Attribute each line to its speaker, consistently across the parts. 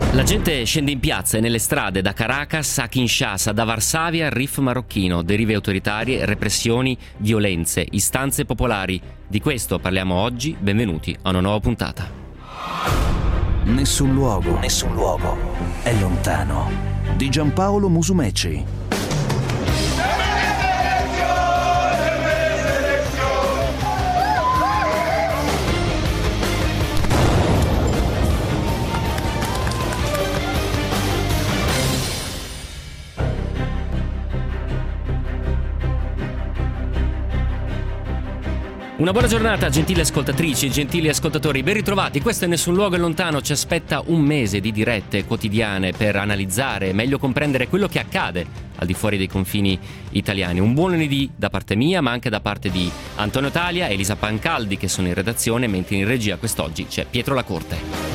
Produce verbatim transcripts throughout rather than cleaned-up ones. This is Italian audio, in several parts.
Speaker 1: La gente scende in piazza e nelle strade da Caracas a Kinshasa, da Varsavia al Rif marocchino, derive autoritarie, repressioni, violenze, istanze popolari. Di questo parliamo oggi, benvenuti a una nuova puntata.
Speaker 2: Nessun luogo, nessun luogo è lontano. Di Giampaolo Musumeci.
Speaker 1: Una buona giornata, gentili ascoltatrici e gentili ascoltatori, ben ritrovati. Questo è Nessun Luogo è Lontano. Ci aspetta un mese di dirette quotidiane per analizzare e meglio comprendere quello che accade al di fuori dei confini italiani. Un buon lunedì da parte mia, ma anche da parte di Antonio Talia e Elisa Pancaldi, che sono in redazione, mentre in regia quest'oggi c'è Pietro Lacorte.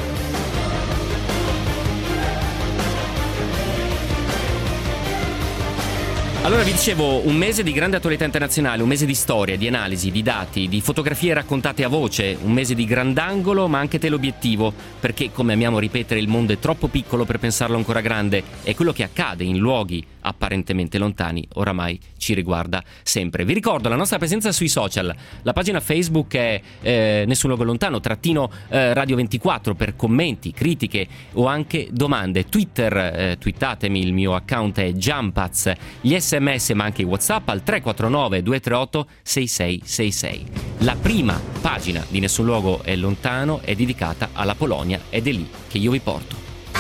Speaker 1: Allora vi dicevo, un mese di grande attualità internazionale, un mese di storia, di analisi, di dati, di fotografie raccontate a voce, un mese di grandangolo ma anche teleobiettivo, perché come amiamo ripetere il mondo è troppo piccolo per pensarlo ancora grande e quello che accade in luoghi apparentemente lontani oramai ci riguarda sempre. Vi ricordo la nostra presenza sui social, la pagina Facebook è eh, Nessun Luogo Lontano, trattino eh, Radio ventiquattro per commenti, critiche o anche domande. Twitter, eh, twittatemi, il mio account è Jumpaz, gli sms ma anche i WhatsApp al tre quattro nove due tre otto sei sei sei sei. La prima pagina di Nessun Luogo è Lontano è dedicata alla Polonia ed è lì che io vi porto.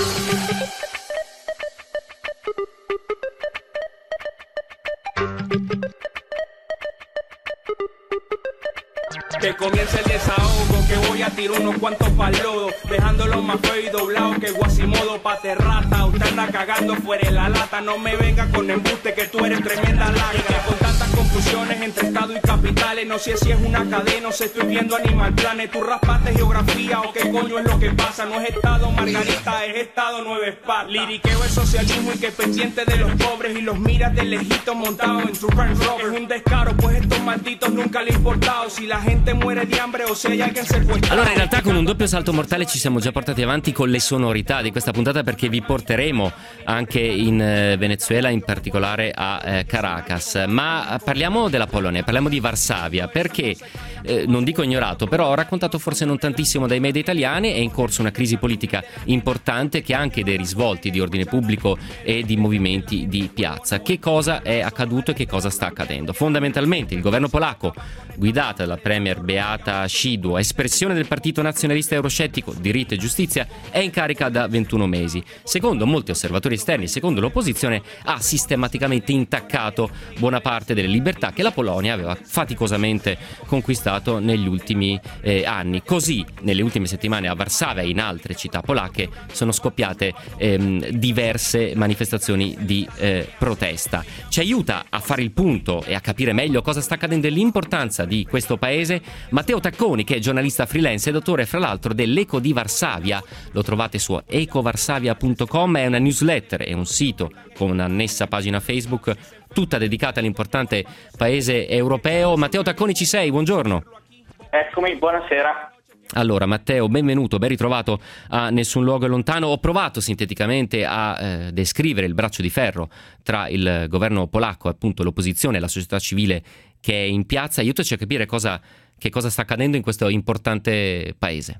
Speaker 3: Que comience el desahogo, que voy a tirar unos cuantos pa'l lodo, dejándolo más feo y doblado que Guasimodo pa' terrata. Usted anda cagando fuera de la lata, no me venga con embuste que tú eres tremenda larga. Que con tantas confusiones entre estado y capitales, no sé si es una cadena o si estoy viendo Animal Planet. Tú raspaste geografía o qué coño es lo que pasa, no es estado Margarita, es estado Nueva Esparta. Liriqueo el socialismo y que pendiente de los pobres y los miras de lejito montado en tu Range Rover. Es un descaro, pues estos malditos nunca le ha importado si la gente muere di hambre o se hay alguien secuestrato.
Speaker 1: Allora in realtà con un doppio salto mortale ci siamo già portati avanti con le sonorità di questa puntata, perché vi porteremo anche in eh, Venezuela, in particolare a eh, Caracas, ma parliamo della Polonia, parliamo di Varsavia, perché eh, non dico ignorato, però ho raccontato forse non tantissimo dai media italiani, è in corso una crisi politica importante che ha anche dei risvolti di ordine pubblico e di movimenti di piazza. Che cosa è accaduto e che cosa sta accadendo? Fondamentalmente il governo polacco, guidato dalla premier Beata Szydło, espressione del partito nazionalista euroscettico Diritto e Giustizia, è in carica da ventuno mesi. Secondo molti osservatori esterni, secondo l'opposizione, ha sistematicamente intaccato buona parte delle libertà che la Polonia aveva faticosamente conquistato negli ultimi eh, anni. Così, nelle ultime settimane a Varsavia e in altre città polacche sono scoppiate ehm, diverse manifestazioni di eh, protesta. Ci aiuta a fare il punto e a capire meglio cosa sta accadendo e l'importanza di questo paese Matteo Tacconi, che è giornalista freelance e dottore fra l'altro dell'Eco di Varsavia. Lo trovate su ecovarsavia punto com, è una newsletter e un sito con un'annessa pagina Facebook tutta dedicata all'importante paese europeo. Matteo Tacconi, ci sei? Buongiorno.
Speaker 4: Eccomi, buonasera.
Speaker 1: Allora Matteo, benvenuto, ben ritrovato a Nessun Luogo è Lontano. Ho provato sinteticamente a eh, descrivere il braccio di ferro tra il governo polacco, appunto l'opposizione e la società civile che è in piazza. Aiutaci a capire cosa, che cosa sta accadendo in questo importante paese.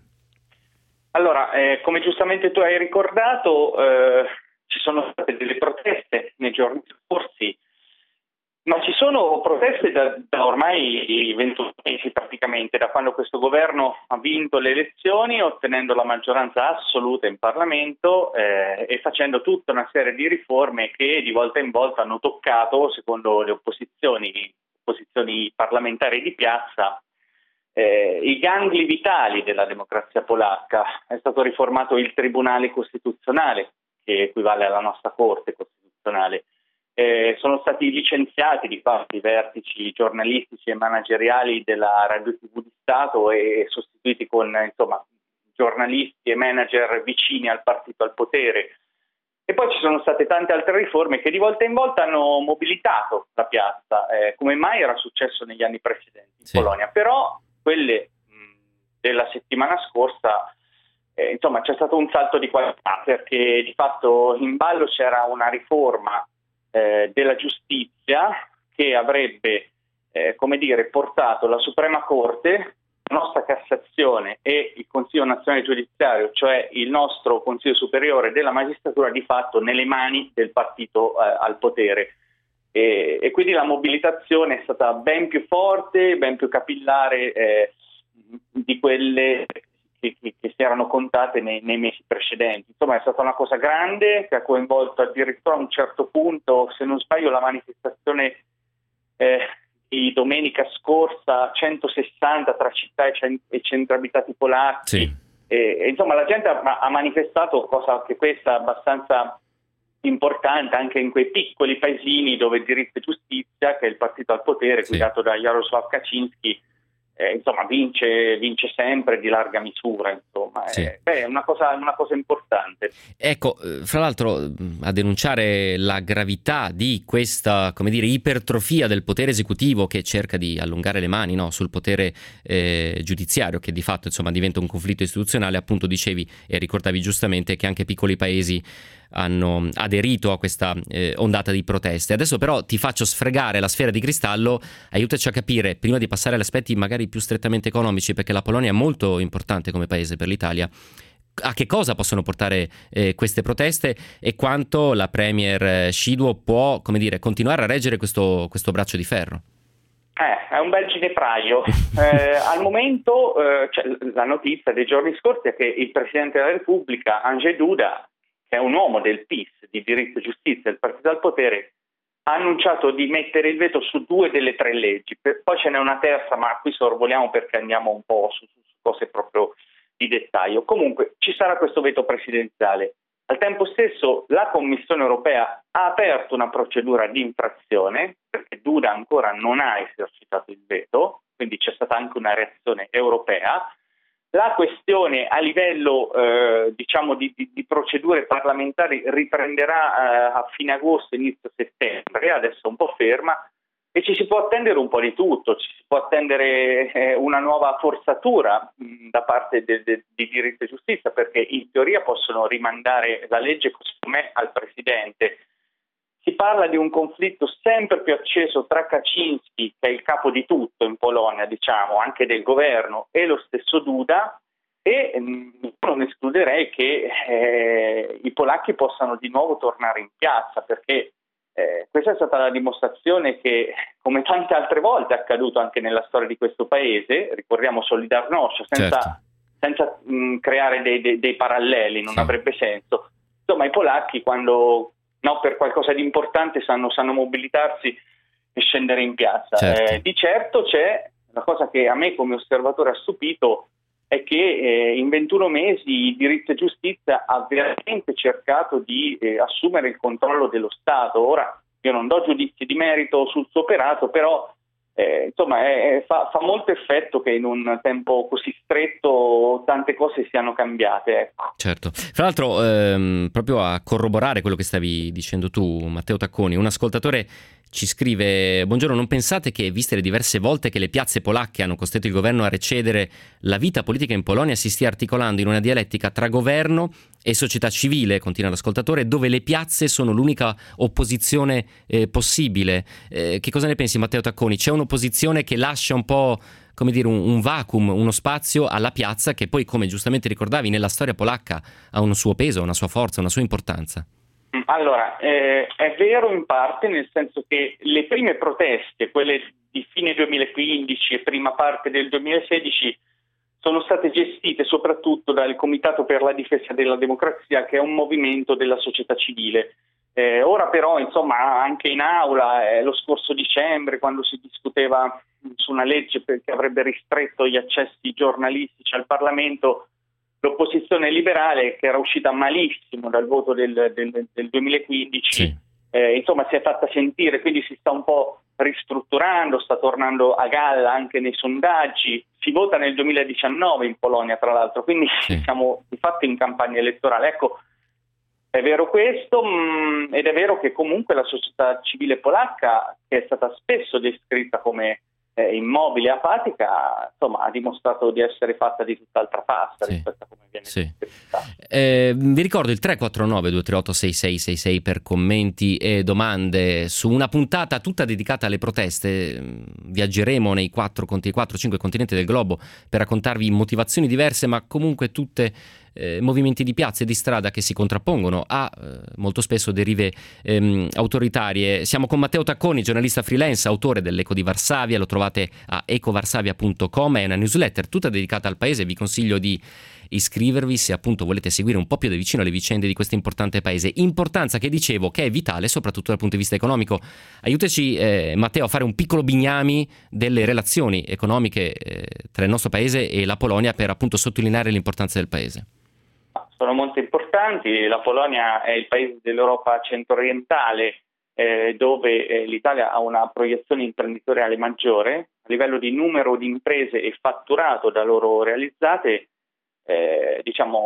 Speaker 4: Allora, eh, come giustamente tu hai ricordato, eh, ci sono state delle proteste nei giorni scorsi, ma ci sono proteste da, da ormai ventuno mesi praticamente, da quando questo governo ha vinto le elezioni, ottenendo la maggioranza assoluta in Parlamento eh, e facendo tutta una serie di riforme che di volta in volta hanno toccato, secondo le opposizioni, posizioni parlamentari di piazza, eh, i gangli vitali della democrazia polacca. È stato riformato il Tribunale Costituzionale, che equivale alla nostra Corte Costituzionale. Eh, sono stati licenziati di fatto i vertici giornalistici e manageriali della Radio tivù di Stato e sostituiti con insomma giornalisti e manager vicini al partito al potere. E poi ci sono state tante altre riforme che di volta in volta hanno mobilitato la piazza, eh, come mai era successo negli anni precedenti in
Speaker 1: sì.
Speaker 4: Polonia. Però quelle mh, della settimana scorsa eh, insomma c'è stato un salto di qualità, perché di fatto in ballo c'era una riforma eh, della giustizia che avrebbe eh, come dire portato la Suprema Corte, la nostra Cassazione e il Consiglio Nazionale Giudiziario, cioè il nostro Consiglio Superiore della Magistratura, di fatto nelle mani del partito eh, al potere. E, e quindi la mobilitazione è stata ben più forte, ben più capillare eh, di quelle che, che, che si erano contate nei, nei mesi precedenti. Insomma, è stata una cosa grande che ha coinvolto addirittura a un certo punto, se non sbaglio, la manifestazione eh, di domenica scorsa, centosessanta tra città e, cent- e centri abitati polacchi.
Speaker 1: Sì.
Speaker 4: E, e, insomma, la gente ha, ha manifestato, cosa che questa è abbastanza importante anche in quei piccoli paesini dove Diritto e Giustizia, che è il partito al potere,
Speaker 1: sì.
Speaker 4: guidato da Jarosław Kaczyński, eh, insomma vince, vince sempre di larga misura, insomma.
Speaker 1: Sì.
Speaker 4: Eh, beh, è una cosa, una cosa importante.
Speaker 1: Ecco, fra l'altro, a denunciare la gravità di questa, come dire, ipertrofia del potere esecutivo che cerca di allungare le mani, no, sul potere eh, giudiziario, che di fatto insomma diventa un conflitto istituzionale, appunto dicevi e ricordavi giustamente che anche piccoli paesi hanno aderito a questa eh, ondata di proteste. Adesso però ti faccio sfregare la sfera di cristallo, aiutaci a capire, prima di passare agli aspetti magari più strettamente economici, perché la Polonia è molto importante come paese per l'Italia, a che cosa possono portare eh, queste proteste e quanto la premier Szydło può, come dire, continuare a reggere questo, questo braccio di ferro?
Speaker 4: Eh, è un bel ginepraio. Eh, al momento eh, cioè, la notizia dei giorni scorsi è che il Presidente della Repubblica, Andrzej Duda, che è un uomo del P I S, di Diritto e Giustizia, del partito al potere, ha annunciato di mettere il veto su due delle tre leggi. Poi ce n'è una terza, ma qui sorvoliamo perché andiamo un po' su, su cose proprio di dettaglio. Comunque ci sarà questo veto presidenziale. Al tempo stesso la Commissione europea ha aperto una procedura di infrazione, perché Duda ancora non ha esercitato il veto, quindi c'è stata anche una reazione europea. La questione a livello eh, diciamo di, di, di procedure parlamentari riprenderà eh, a fine agosto, inizio settembre, adesso è un po' ferma e ci si può attendere un po' di tutto, ci si può attendere eh, una nuova forzatura mh, da parte de, de, di Diritto e Giustizia, perché in teoria possono rimandare la legge così com'è al Presidente. Si parla di un conflitto sempre più acceso tra Kaczyński, che è il capo di tutto in Polonia, diciamo, anche del governo, e lo stesso Duda, e mh, non escluderei che eh, i polacchi possano di nuovo tornare in piazza, perché eh, questa è stata la dimostrazione che, come tante altre volte è accaduto anche nella storia di questo paese, ricordiamo Solidarnosc, senza, certo. senza mh, creare dei, dei, dei paralleli, non sì. avrebbe senso. Insomma, i polacchi quando... No, per qualcosa di importante sanno, sanno mobilitarsi e scendere in piazza.
Speaker 1: Certo.
Speaker 4: Eh, di certo c'è una cosa che a me come osservatore ha stupito, è che eh, in ventuno mesi il Diritto e Giustizia ha veramente cercato di eh, assumere il controllo dello Stato. Ora io non do giudizi di merito sul suo operato, però eh, insomma è, fa, fa molto effetto che in un tempo così stretto tante cose siano cambiate, ecco.
Speaker 1: Certo. Fra l'altro ehm, proprio a corroborare quello che stavi dicendo tu, Matteo Tacconi, un ascoltatore ci scrive: buongiorno, non pensate che, viste le diverse volte che le piazze polacche hanno costretto il governo a recedere, la vita politica in Polonia si stia articolando in una dialettica tra governo e società civile, continua l'ascoltatore, dove le piazze sono l'unica opposizione eh, possibile? Eh, che cosa ne pensi, Matteo Tacconi? C'è un'opposizione che lascia un po', come dire, un, un vacuum, uno spazio alla piazza che poi, come giustamente ricordavi, nella storia polacca ha un suo peso, una sua forza, una sua importanza?
Speaker 4: Allora, eh, è vero in parte, nel senso che le prime proteste, quelle di fine duemilaquindici e prima parte del duemilasedici, sono state gestite soprattutto dal Comitato per la Difesa della Democrazia, che è un movimento della società civile. Eh, ora però, insomma, anche in aula, eh, lo scorso dicembre, quando si discuteva su una legge che avrebbe ristretto gli accessi giornalistici al Parlamento, l'opposizione liberale, che era uscita malissimo dal voto del, del, del duemilaquindici, sì. eh, insomma si è fatta sentire, quindi si sta un po' ristrutturando, sta tornando a galla anche nei sondaggi. Si vota nel duemiladiciannove in Polonia, tra l'altro, quindi sì. siamo di fatto in campagna elettorale. Ecco, è vero questo, mh, ed è vero che comunque la società civile polacca, che è stata spesso descritta come eh, immobile apatica, insomma, ha dimostrato di essere fatta di tutt'altra pasta
Speaker 1: sì.
Speaker 4: rispetto a come viene
Speaker 1: sì.
Speaker 4: interpretata.
Speaker 1: Eh, vi ricordo il tre quattro nove due tre otto sei sei sei sei per commenti e domande su una puntata tutta dedicata alle proteste. Viaggeremo nei quattro, quattro cinque continenti del globo per raccontarvi motivazioni diverse, ma comunque tutte eh, movimenti di piazza e di strada che si contrappongono a eh, molto spesso derive ehm, autoritarie. Siamo con Matteo Tacconi, giornalista freelance, autore dell'Eco di Varsavia. Lo trovate a ecovarsavia punto com, è una newsletter tutta dedicata al paese. Vi consiglio di iscrivervi se appunto volete seguire un po' più da vicino le vicende di questo importante paese. Importanza che dicevo che è vitale soprattutto dal punto di vista economico. Aiutaci eh, Matteo a fare un piccolo bignami delle relazioni economiche eh, tra il nostro paese e la Polonia per appunto sottolineare l'importanza del paese.
Speaker 4: Sono molto importanti. La Polonia è il paese dell'Europa centro-orientale eh, dove eh, l'Italia ha una proiezione imprenditoriale maggiore a livello di numero di imprese e fatturato da loro realizzate. Eh,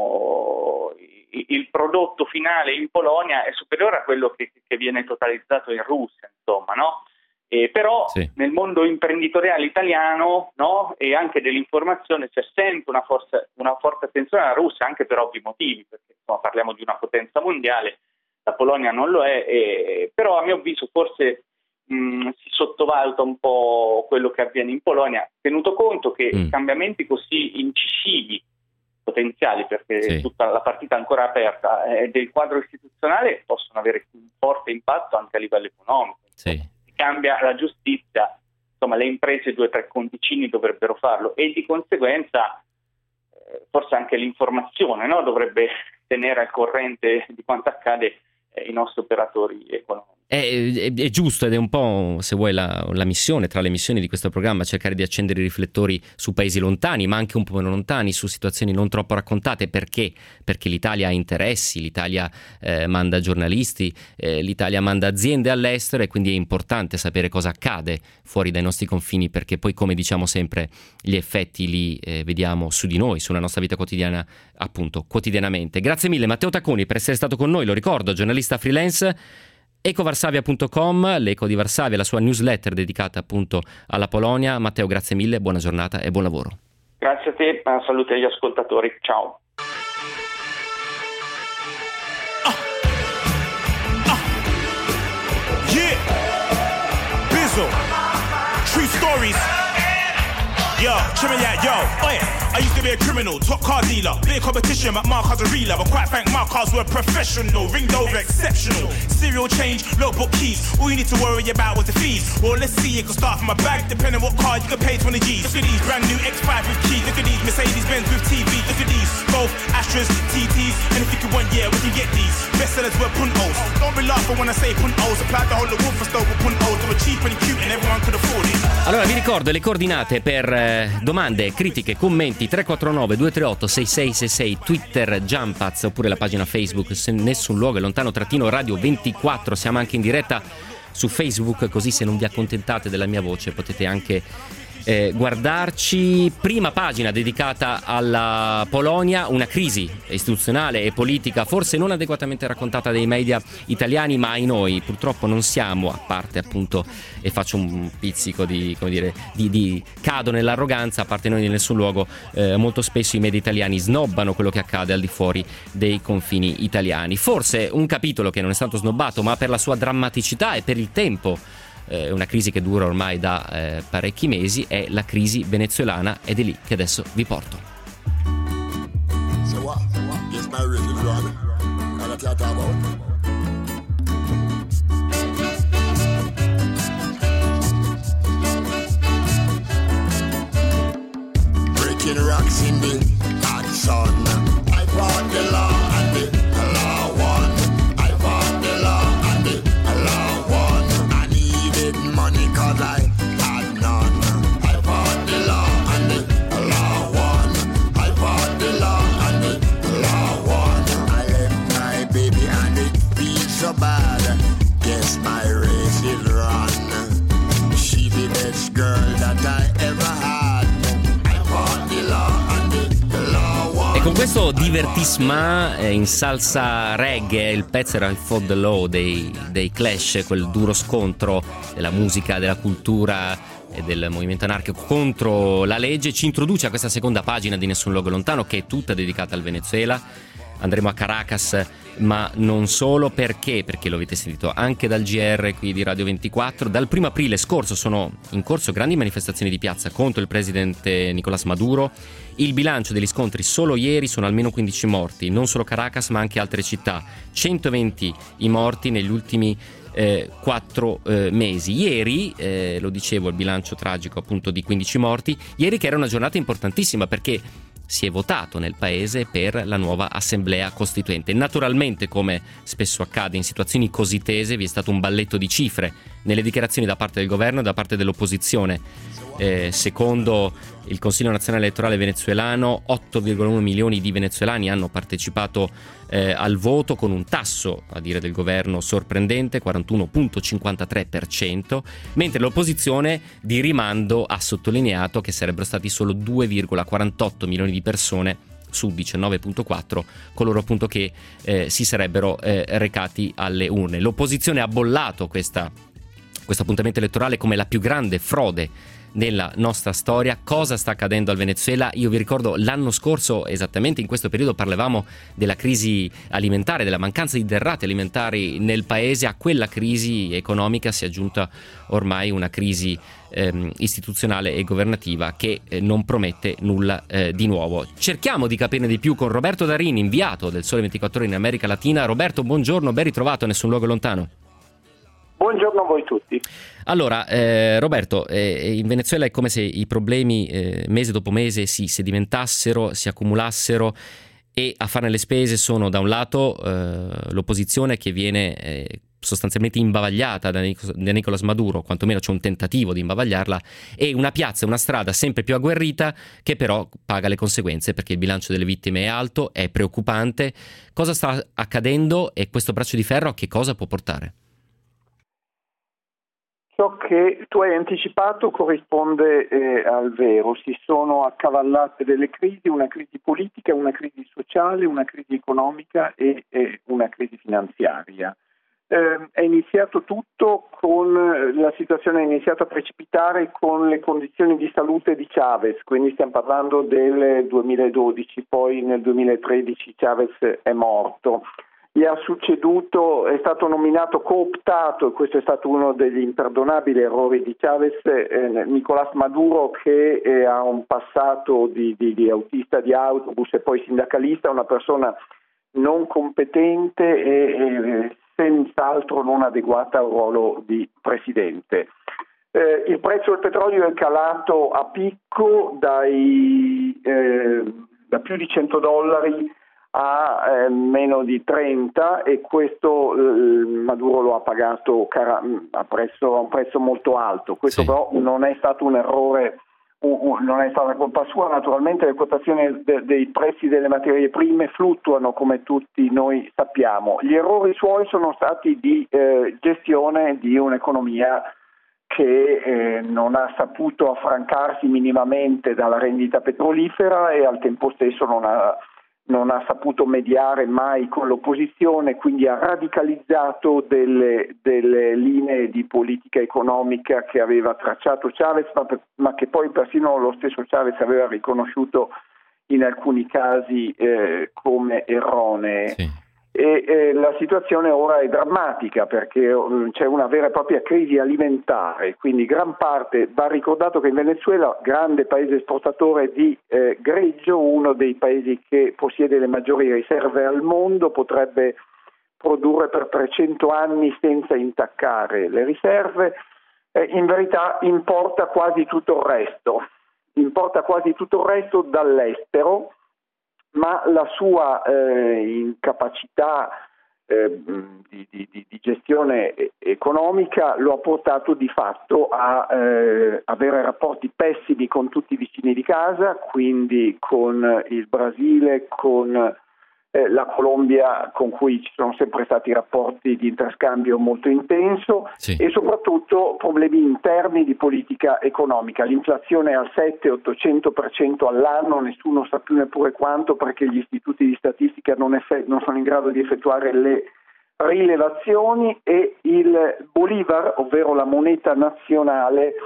Speaker 4: diciamo il, il prodotto finale in Polonia è superiore a quello che, che viene totalizzato in Russia, insomma, no? Eh, però sì. Nel mondo imprenditoriale italiano, no, e anche dell'informazione c'è sempre una, forza, una forte attenzione alla Russia, anche per ovvi motivi, perché insomma, parliamo di una potenza mondiale, la Polonia non lo è, eh, però a mio avviso forse mh, si sottovaluta un po' quello che avviene in Polonia, tenuto conto che mm. cambiamenti così incisivi potenziali, perché sì. tutta la partita ancora aperta eh, del quadro istituzionale possono avere un forte impatto anche a livello economico.
Speaker 1: Sì.
Speaker 4: Si cambia la giustizia, insomma le imprese due o tre conticini dovrebbero farlo e di conseguenza eh, forse anche l'informazione, no? Dovrebbe tenere al corrente di quanto accade eh, i nostri operatori economici.
Speaker 1: È, è, è giusto ed è un po', se vuoi, la, la missione, tra le missioni di questo programma, cercare di accendere i riflettori su paesi lontani, ma anche un po' meno lontani, su situazioni non troppo raccontate. Perché? Perché l'Italia ha interessi, l'Italia eh, manda giornalisti, eh, l'Italia manda aziende all'estero e quindi è importante sapere cosa accade fuori dai nostri confini, perché poi, come diciamo sempre, gli effetti li eh, vediamo su di noi, sulla nostra vita quotidiana, appunto, quotidianamente. Grazie mille Matteo Tacconi per essere stato con noi, lo ricordo, giornalista freelance. ecovarsavia punto com, l'Eco di Varsavia, la sua newsletter dedicata appunto alla Polonia. Matteo, grazie mille, buona giornata e buon lavoro.
Speaker 4: Grazie a te, saluti agli ascoltatori, ciao.
Speaker 5: Uh, uh, yeah, Bizzle, true stories. Yo, check me out, yo, oh yeah. I used to be a criminal, top car dealer, big competition, but my cars are real. But quite frank, my cars were professional, ringed over exceptional. Serial change, logbook keys. All you need to worry about was the fees. Well, let's see, it can start from a bag, depending what car you can pay twenty G's. Look at these brand new X five with keys. Look at these Mercedes-Benz with T V. Look at these Golf, Astras, T Ts. And if you can want, yeah, we can get these. Bestsellers were puntos. Don't be laughing when I say puntos. Applied the whole of Wolf store with puntos. They were cheap and cute and everyone could afford it.
Speaker 1: Allora vi ricordo le coordinate per eh, domande, critiche, commenti tre quattro nove due tre otto sei sei sei sei, Twitter Jumpaz oppure la pagina Facebook Se Nessun Luogo è Lontano trattino Radio ventiquattro. Siamo anche in diretta su Facebook, così se non vi accontentate della mia voce potete anche eh, guardarci. Prima pagina dedicata alla Polonia, una crisi istituzionale e politica forse non adeguatamente raccontata dai media italiani, ma ai noi purtroppo non siamo, a parte appunto, e faccio un pizzico di, come dire, di, di cado nell'arroganza, a parte noi di Nessun Luogo, eh, molto spesso i media italiani snobbano quello che accade al di fuori dei confini italiani. Forse un capitolo che non è stato snobbato, ma per la sua drammaticità e per il tempo, eh, una crisi che dura ormai da eh, parecchi mesi, è la crisi venezuelana, ed è lì che adesso vi porto.
Speaker 6: So what? Yes, my real brother. And I can't talk about. Breaking rocks in the hot sun. I fought the law and the law won. I fought the law and the law won. I needed money cause I had none. I fought the law and the law won. I fought the law and the law won. I left my baby and it feels so bad. Guess my race is run. She's the best girl that I ever had.
Speaker 1: E con questo divertissement eh, in salsa reggae, il pezzo era il For the Law dei, dei Clash, quel duro scontro della musica, della cultura e del movimento anarchico contro la legge, ci introduce a questa seconda pagina di Nessun luogo lontano, che è tutta dedicata al Venezuela. Andremo a Caracas, ma non solo. Perché? Perché lo avete sentito anche dal G R qui di Radio ventiquattro. Dal primo aprile scorso sono in corso grandi manifestazioni di piazza contro il presidente Nicolás Maduro. Il bilancio degli scontri solo ieri sono almeno quindici morti, non solo Caracas ma anche altre città. centoventi i morti negli ultimi eh, quattro eh, mesi. Ieri, eh, lo dicevo, il bilancio tragico appunto di quindici morti. Ieri che era una giornata importantissima perché si è votato nel paese per la nuova assemblea costituente. Naturalmente, come spesso accade in situazioni così tese, vi è stato un balletto di cifre nelle dichiarazioni da parte del governo e da parte dell'opposizione. Eh, secondo il Consiglio Nazionale Elettorale venezuelano, otto virgola uno milioni di venezuelani hanno partecipato eh, al voto, con un tasso, a dire del governo, sorprendente, quarantuno virgola cinquantatré per cento, mentre l'opposizione di rimando ha sottolineato che sarebbero stati solo due virgola quarantotto milioni di persone su diciannove virgola quattro coloro appunto che eh, si sarebbero eh, recati alle urne. L'opposizione ha bollato questa, questo appuntamento elettorale come la più grande frode nella nostra storia. Cosa sta accadendo al Venezuela? Io vi ricordo l'anno scorso, esattamente in questo periodo, parlavamo della crisi alimentare, della mancanza di derrate alimentari nel paese. A quella crisi economica si è aggiunta ormai una crisi ehm, istituzionale e governativa che eh, non promette nulla eh, di nuovo. Cerchiamo di capirne di più con Roberto Darini, inviato del Sole ventiquattro Ore in America Latina. Roberto, buongiorno, ben ritrovato a Nessun luogo lontano.
Speaker 7: Buongiorno a voi tutti.
Speaker 1: Allora, eh, Roberto, eh, in Venezuela è come se i problemi eh, mese dopo mese si sedimentassero, si accumulassero, e a farne le spese sono da un lato eh, l'opposizione che viene eh, sostanzialmente imbavagliata da, Nic- da Nicolás Maduro, quantomeno c'è un tentativo di imbavagliarla, e una piazza, una strada sempre più agguerrita che però paga le conseguenze, perché il bilancio delle vittime è alto, è preoccupante. Cosa sta accadendo e questo braccio di ferro a che cosa può portare?
Speaker 7: Ciò che tu hai anticipato corrisponde eh, al vero. Si sono accavallate delle crisi, una crisi politica, una crisi sociale, una crisi economica e, e una crisi finanziaria. Eh, è iniziato tutto con la situazione è iniziata a precipitare con le condizioni di salute di Chavez, quindi stiamo parlando del duemiladodici, poi nel duemilatredici Chavez è morto. Gli ha succeduto, è stato nominato, cooptato, e questo è stato uno degli imperdonabili errori di Chavez, eh, Nicolás Maduro, che eh, ha un passato di, di, di autista di autobus e poi sindacalista, una persona non competente e, e senz'altro non adeguata al ruolo di presidente. Eh, il prezzo del petrolio è calato a picco dai, eh, da più di cento dollari a eh, meno di trenta, e questo eh, Maduro lo ha pagato cara- a, prezzo, a un prezzo molto alto. Questo sì. Però non è stato un errore, un, un, non è stata colpa sua. Naturalmente le quotazioni de- dei prezzi delle materie prime fluttuano, come tutti noi sappiamo. Gli errori suoi sono stati di eh, gestione di un'economia che eh, non ha saputo affrancarsi minimamente dalla rendita petrolifera e al tempo stesso non ha non ha saputo mediare mai con l'opposizione, quindi ha radicalizzato delle, delle linee di politica economica che aveva tracciato Chavez, ma, per, ma che poi persino lo stesso Chavez aveva riconosciuto in alcuni casi eh, come erronee. Sì. E eh, la situazione ora è drammatica, perché eh, c'è una vera e propria crisi alimentare, quindi gran parte, va ricordato che in Venezuela, grande paese esportatore di eh, greggio, uno dei paesi che possiede le maggiori riserve al mondo, potrebbe produrre per trecento anni senza intaccare le riserve, eh, in verità importa quasi tutto il resto, importa quasi tutto il resto dall'estero, ma la sua eh, incapacità eh, di, di, di gestione economica lo ha portato di fatto a eh, avere rapporti pessimi con tutti i vicini di casa, quindi con il Brasile, con eh, la Colombia, con cui ci sono sempre stati rapporti di interscambio molto intenso, sì. E soprattutto problemi interni di politica economica. L'inflazione è al sette ottocento per cento all'anno, nessuno sa più neppure quanto, perché gli istituti di statistica non, effe- non sono in grado di effettuare le rilevazioni, e il Bolivar, ovvero la moneta nazionale,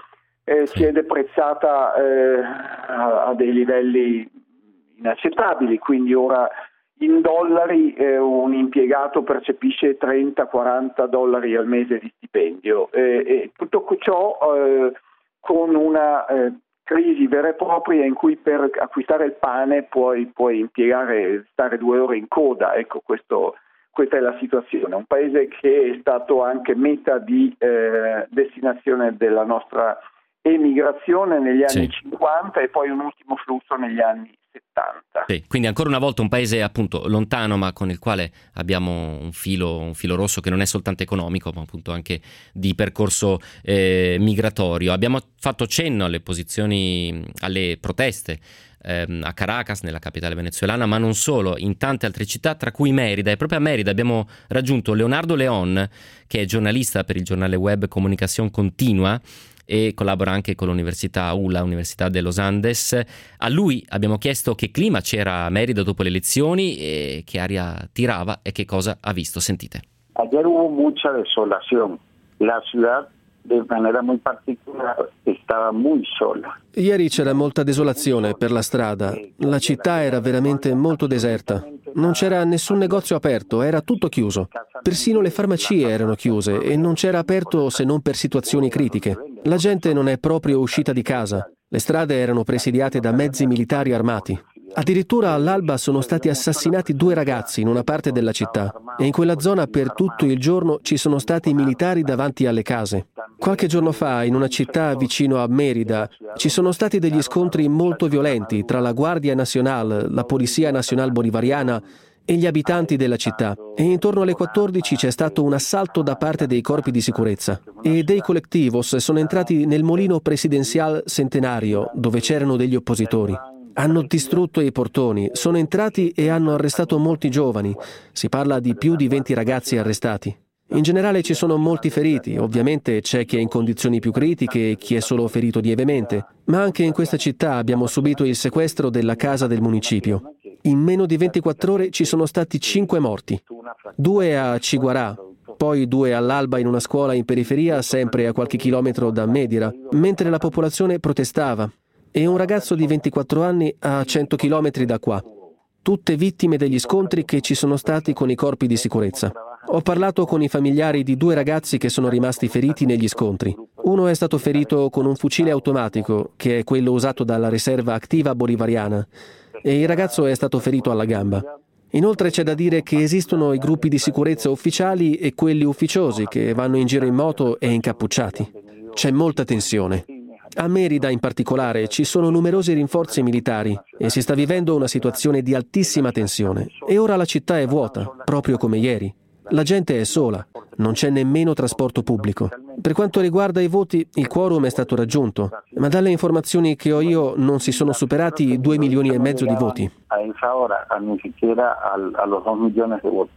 Speaker 7: eh, si è deprezzata eh, a, a dei livelli inaccettabili, quindi ora in dollari eh, un impiegato percepisce trenta quaranta dollari al mese di stipendio eh, e tutto ciò eh, con una eh, crisi vera e propria in cui per acquistare il pane puoi, puoi impiegare, stare due ore in coda. Ecco, questo, questa è la situazione. Un paese che è stato anche meta di eh, destinazione della nostra emigrazione negli anni sì. cinquanta e poi un ultimo flusso negli anni settanta.
Speaker 1: Sì, quindi ancora una volta un paese appunto lontano, ma con il quale abbiamo un filo, un filo rosso che non è soltanto economico, ma appunto anche di percorso eh, migratorio. Abbiamo fatto cenno alle posizioni, alle proteste ehm, a Caracas, nella capitale venezuelana, ma non solo, in tante altre città, tra cui Merida. E proprio a Merida abbiamo raggiunto Leonardo León, che è giornalista per il giornale web Comunicación Continua e collabora anche con l'Università U L A, Università de Los Andes. A lui abbiamo chiesto che clima c'era a Merida dopo le elezioni, e che aria tirava e che cosa ha visto. Sentite.
Speaker 8: Ayer hubo mucha desolación. La ciudad de manera muy particolare stava muy sola.
Speaker 9: Ieri c'era molta desolazione per la strada. La città era veramente molto deserta. Non c'era nessun negozio aperto, era tutto chiuso. Persino le farmacie erano chiuse e non c'era aperto se non per situazioni critiche. La gente non è proprio uscita di casa. Le strade erano presidiate da mezzi militari armati. Addirittura all'alba sono stati assassinati due ragazzi in una parte della città e in quella zona per tutto il giorno ci sono stati militari davanti alle case. Qualche giorno fa, in una città vicino a Merida, ci sono stati degli scontri molto violenti tra la Guardia Nacional, la Polizia Nacional Bolivariana e gli abitanti della città, e intorno alle quattordici c'è stato un assalto da parte dei corpi di sicurezza e dei colectivos sono entrati nel Molino Presidencial Centenario, dove c'erano degli oppositori. Hanno distrutto i portoni, sono entrati e hanno arrestato molti giovani. Si parla di più di venti ragazzi arrestati. In generale ci sono molti feriti, ovviamente c'è chi è in condizioni più critiche e chi è solo ferito lievemente, ma anche in questa città abbiamo subito il sequestro della casa del municipio. In meno di ventiquattro ore ci sono stati cinque morti, due a Chiguará, poi due all'alba in una scuola in periferia, sempre a qualche chilometro da Medira, mentre la popolazione protestava, e un ragazzo di ventiquattro anni a cento chilometri da qua. Tutte vittime degli scontri che ci sono stati con i corpi di sicurezza. Ho parlato con i familiari di due ragazzi che sono rimasti feriti negli scontri. Uno è stato ferito con un fucile automatico, che è quello usato dalla riserva attiva bolivariana, e il ragazzo è stato ferito alla gamba. Inoltre c'è da dire che esistono i gruppi di sicurezza ufficiali e quelli ufficiosi che vanno in giro in moto e incappucciati. C'è molta tensione. A Merida in particolare ci sono numerosi rinforzi militari e si sta vivendo una situazione di altissima tensione. E ora la città è vuota, proprio come ieri. La gente è sola, non c'è nemmeno trasporto pubblico. Per quanto riguarda i voti, il quorum è stato raggiunto, ma dalle informazioni che ho io non si sono superati i due milioni e mezzo di voti.
Speaker 8: A esa hora, ni siquiera a los dos millones de votos.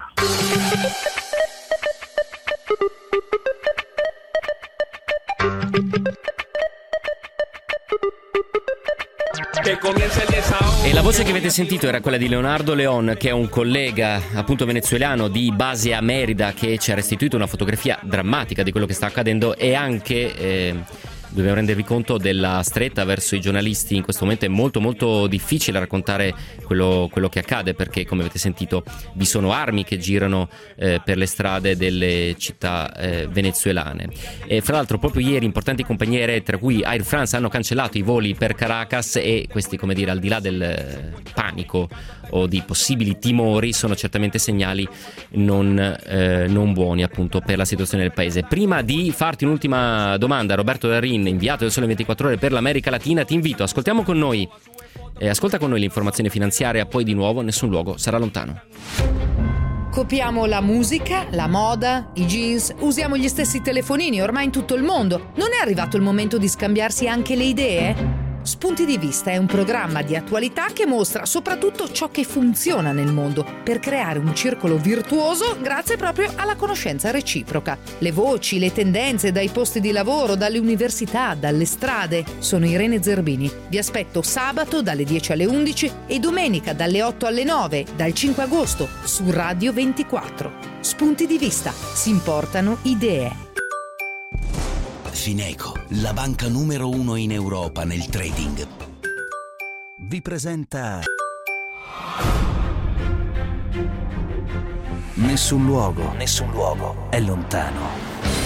Speaker 1: E la voce che avete sentito era quella di Leonardo León, che è un collega appunto venezuelano di base a Merida, che ci ha restituito una fotografia drammatica di quello che sta accadendo, e anche eh, dobbiamo rendervi conto della stretta verso i giornalisti. In questo momento è molto molto difficile raccontare quello, quello che accade, perché come avete sentito vi sono armi che girano eh, per le strade delle città eh, venezuelane. E fra l'altro proprio ieri importanti compagnie aeree, tra cui Air France, hanno cancellato i voli per Caracas, e questi, come dire, al di là del panico o di possibili timori, sono certamente segnali non, eh, non buoni appunto per la situazione del paese. Prima di farti un'ultima domanda, Roberto Darin, inviato del Sole ventiquattro Ore per l'America Latina, ti invito, ascoltiamo con noi, eh, ascolta con noi l'informazione finanziaria, poi di nuovo Nessun Luogo Sarà Lontano.
Speaker 10: Copiamo la musica, la moda, i jeans, usiamo gli stessi telefonini ormai in tutto il mondo. Non è arrivato il momento di scambiarsi anche le idee? Spunti di Vista è un programma di attualità che mostra soprattutto ciò che funziona nel mondo per creare un circolo virtuoso grazie proprio alla conoscenza reciproca. Le voci, le tendenze dai posti di lavoro, dalle università, dalle strade. Sono Irene Zerbini. Vi aspetto sabato dalle dieci alle undici e domenica dalle otto alle nove, dal cinque agosto, su Radio ventiquattro. Spunti di Vista. Si importano idee.
Speaker 2: Fineco, la banca numero uno in Europa nel trading, vi presenta Nessun luogo, nessun luogo è lontano.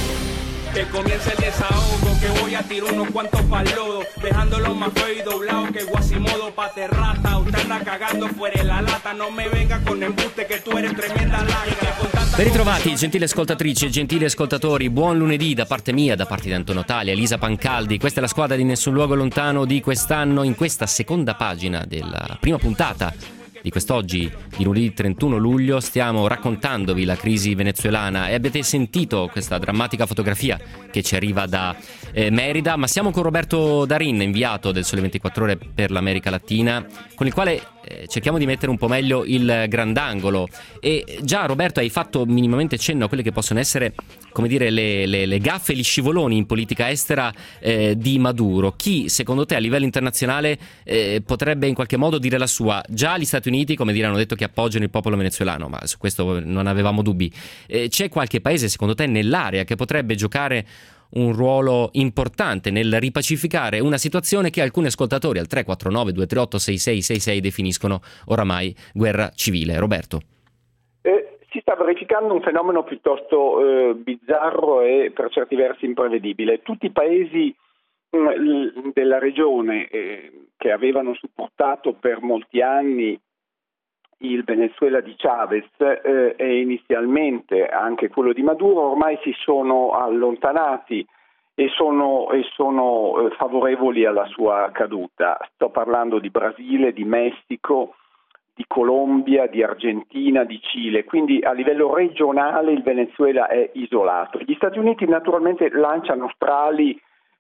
Speaker 3: Que comience el desahogo, que voy a tirar unos cuantos pa'l lodo, dejándolo más feo y doblado que Guasimodo pa' terrata. Usted anda cagando fuera la lata, no me venga con embuste que tú eres tremenda larga.
Speaker 1: Ben ritrovati, gentili ascoltatrici e gentili ascoltatori, buon lunedì da parte mia, da parte di Antonio Tali, Elisa Pancaldi. Questa è la squadra di Nessun luogo lontano di quest'anno, in questa seconda pagina della prima puntata di quest'oggi, di lunedì trentuno luglio, stiamo raccontandovi la crisi venezuelana e avete sentito questa drammatica fotografia che ci arriva da eh, Merida, ma siamo con Roberto Darin, inviato del Sole ventiquattro Ore per l'America Latina, con il quale eh, cerchiamo di mettere un po' meglio il grandangolo. E già, Roberto, hai fatto minimamente cenno a quelle che possono essere, come dire, le, le, le gaffe e gli scivoloni in politica estera eh, di Maduro. Chi, secondo te, a livello internazionale eh, potrebbe in qualche modo dire la sua? Già gli Stati Uniti, come dire, hanno detto che appoggiano il popolo venezuelano, ma su questo non avevamo dubbi. Eh, c'è qualche paese, secondo te, nell'area che potrebbe giocare un ruolo importante nel ripacificare una situazione che alcuni ascoltatori al tre quattro nove due tre otto sei sei sei sei definiscono oramai guerra civile? Roberto.
Speaker 7: Eh, si sta verificando un fenomeno piuttosto eh, bizzarro e per certi versi imprevedibile. Tutti i paesi mh, della regione eh, che avevano supportato per molti anni il Venezuela di Chavez eh, e inizialmente anche quello di Maduro ormai si sono allontanati e sono, e sono eh, favorevoli alla sua caduta. Sto parlando di Brasile, di Messico, di Colombia, di Argentina, di Cile, quindi a livello regionale il Venezuela è isolato. Gli Stati Uniti naturalmente lanciano strali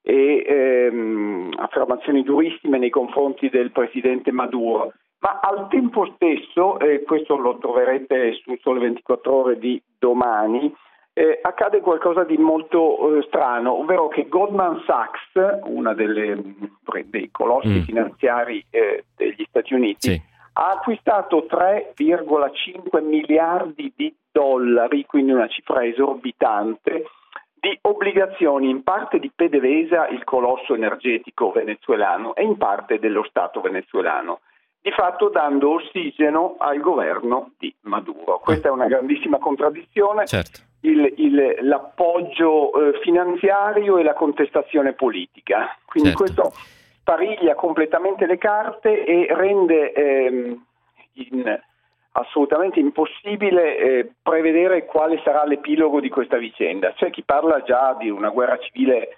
Speaker 7: e ehm, affermazioni durissime nei confronti del presidente Maduro, ma al tempo stesso, eh, questo lo troverete sul Sole ventiquattro Ore di domani, eh, accade qualcosa di molto eh, strano, ovvero che Goldman Sachs, una delle, dei colossi mm. finanziari eh, degli Stati Uniti, sì. ha acquistato tre virgola cinque miliardi di dollari, quindi una cifra esorbitante, di obbligazioni in parte di PDVSA, il colosso energetico venezuelano, e in parte dello Stato venezuelano, di fatto dando ossigeno al governo di Maduro. Questa è una grandissima contraddizione,
Speaker 1: certo.
Speaker 7: il, il, l'appoggio eh, finanziario e la contestazione politica. Quindi certo. questo spariglia completamente le carte e rende ehm, in, assolutamente impossibile eh, prevedere quale sarà l'epilogo di questa vicenda. C'è chi parla già di una guerra civile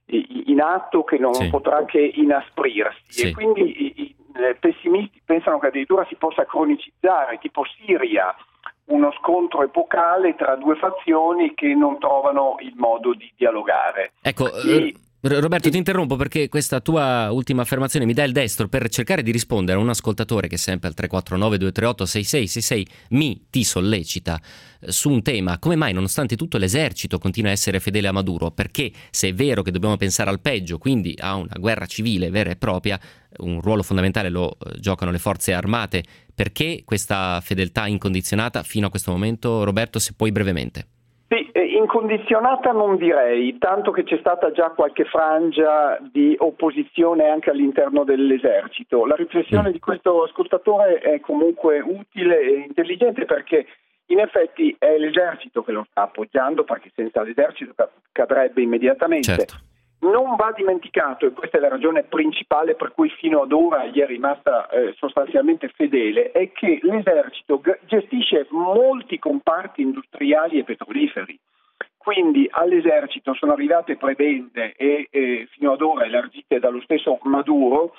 Speaker 7: in atto che non sì. potrà che inasprirsi sì. e quindi i, i pessimisti pensano che addirittura si possa cronicizzare, tipo Siria, uno scontro epocale tra due fazioni che non trovano il modo di dialogare.
Speaker 1: Ecco, e, Roberto, ti interrompo perché questa tua ultima affermazione mi dà il destro per cercare di rispondere a un ascoltatore che sempre al tre quattro nove due tre otto sei sei sei sei mi ti sollecita su un tema: come mai nonostante tutto l'esercito continua a essere fedele a Maduro? Perché se è vero che dobbiamo pensare al peggio, quindi a una guerra civile vera e propria, un ruolo fondamentale lo giocano le forze armate, perché questa fedeltà incondizionata fino a questo momento? Roberto, se puoi brevemente.
Speaker 7: Sì, incondizionata non direi, tanto che c'è stata già qualche frangia di opposizione anche all'interno dell'esercito. La riflessione mm. di questo ascoltatore è comunque utile e intelligente, perché in effetti è l'esercito che lo sta appoggiando, perché senza l'esercito cadrebbe immediatamente.
Speaker 1: Certo.
Speaker 7: Non va dimenticato, e questa è la ragione principale per cui fino ad ora gli è rimasta eh, sostanzialmente fedele, è che l'esercito g- gestisce molti comparti industriali e petroliferi. Quindi all'esercito sono arrivate prebende e eh, fino ad ora elargite dallo stesso Maduro,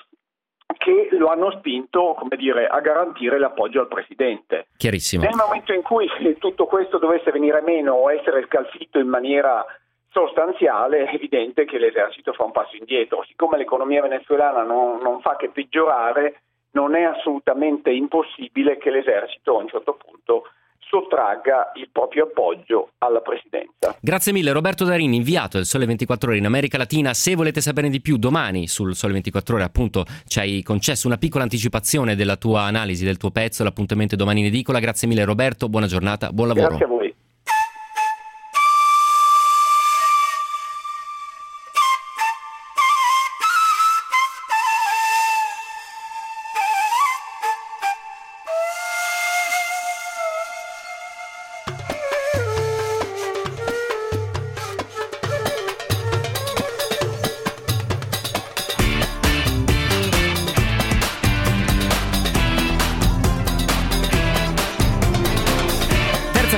Speaker 7: che lo hanno spinto, come dire, a garantire l'appoggio al presidente.
Speaker 1: Chiarissimo.
Speaker 7: Nel momento in cui tutto questo dovesse venire meno o essere scalfito in maniera sostanziale, è evidente che l'esercito fa un passo indietro. Siccome l'economia venezuelana non, non fa che peggiorare, non è assolutamente impossibile che l'esercito a un certo punto sottragga il proprio appoggio alla presidenza.
Speaker 1: Grazie mille Roberto Darini, inviato del Sole ventiquattro Ore in America Latina. Se volete sapere di più, domani sul Sole ventiquattro Ore appunto ci hai concesso una piccola anticipazione della tua analisi, del tuo pezzo. L'appuntamento è domani in edicola. Grazie mille Roberto, buona giornata, buon lavoro.
Speaker 7: Grazie a voi.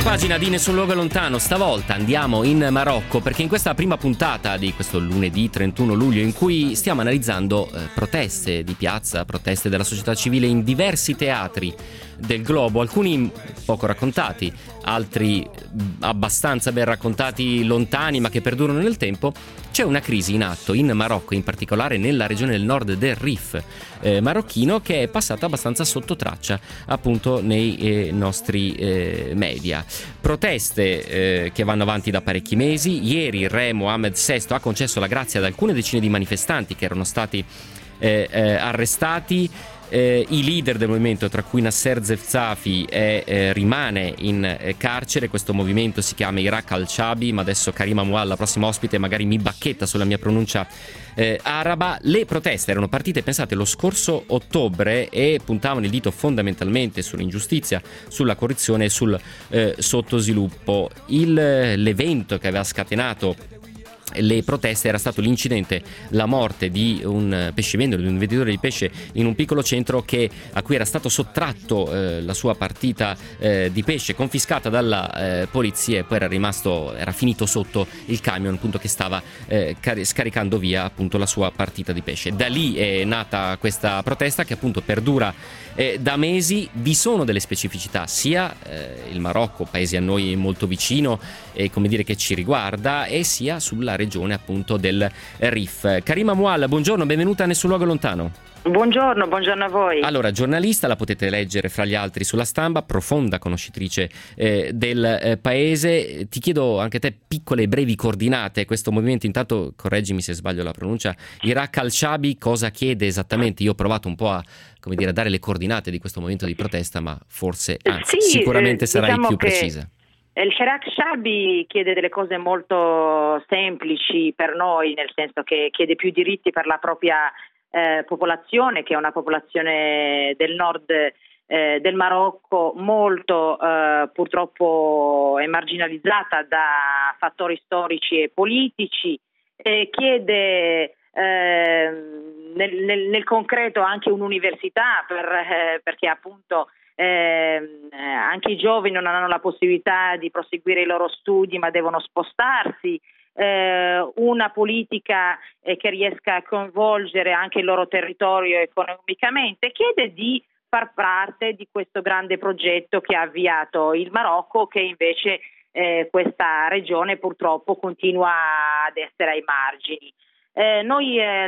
Speaker 1: pagina di Nessun luogo lontano. Stavolta andiamo in Marocco, perché in questa prima puntata di questo lunedì trentuno luglio, in cui stiamo analizzando eh, proteste di piazza, proteste della società civile in diversi teatri del globo, alcuni poco raccontati, altri abbastanza ben raccontati, lontani ma che perdurano nel tempo. C'è una crisi in atto in Marocco, in particolare nella regione del nord del Rif eh, marocchino, che è passata abbastanza sotto traccia appunto nei eh, nostri eh, media. Proteste eh, che vanno avanti da parecchi mesi. Ieri il re Mohammed sesto ha concesso la grazia ad alcune decine di manifestanti che erano stati eh, eh, arrestati. Eh, I leader del movimento, tra cui Nasser Zefzafi, è, eh, rimane in eh, carcere. Questo movimento si chiama Iraq al-Shabi, ma adesso Karima Moual, la prossima ospite, magari mi bacchetta sulla mia pronuncia eh, araba. Le proteste erano partite, pensate, lo scorso ottobre e puntavano il dito fondamentalmente sull'ingiustizia, sulla corruzione e sul eh, sottosviluppo. Il, l'evento che aveva scatenato le proteste era stato l'incidente, la morte di un pescivendolo, di un venditore di pesce in un piccolo centro che, a cui era stato sottratto eh, la sua partita eh, di pesce, confiscata dalla eh, polizia, e poi era rimasto, era finito sotto il camion appunto che stava eh, car- scaricando via appunto la sua partita di pesce. Da lì è nata questa protesta che appunto perdura eh, da mesi. Vi sono delle specificità, sia eh, il Marocco, paese a noi molto vicino e come dire che ci riguarda, e sia sulla regione appunto del Rif. Karima Moual, buongiorno, benvenuta a Nessun luogo lontano.
Speaker 11: Buongiorno, buongiorno a voi.
Speaker 1: Allora, giornalista, la potete leggere fra gli altri sulla Stampa, profonda conoscitrice eh, del eh, paese. Ti chiedo anche a te piccole e brevi coordinate. Questo movimento, intanto correggimi se sbaglio la pronuncia, Iraq al-Shabi, cosa chiede esattamente? Io ho provato un po' a, come dire, a dare le coordinate di questo movimento di protesta, ma forse, anzi,
Speaker 11: sì,
Speaker 1: sicuramente
Speaker 11: eh,
Speaker 1: sarai
Speaker 11: diciamo
Speaker 1: più
Speaker 11: che
Speaker 1: precisa.
Speaker 11: Il Iraq al-Shabi chiede delle cose molto semplici per noi, nel senso che chiede più diritti per la propria eh, popolazione, che è una popolazione del nord eh, del Marocco molto eh, purtroppo emarginalizzata da fattori storici e politici, e chiede eh, nel, nel, nel concreto anche un'università per, eh, perché appunto Eh, anche i giovani non hanno la possibilità di proseguire i loro studi ma devono spostarsi, eh, una politica eh, che riesca a coinvolgere anche il loro territorio economicamente. Chiede di far parte di questo grande progetto che ha avviato il Marocco, che invece eh, questa regione purtroppo continua ad essere ai margini. Eh, noi eh,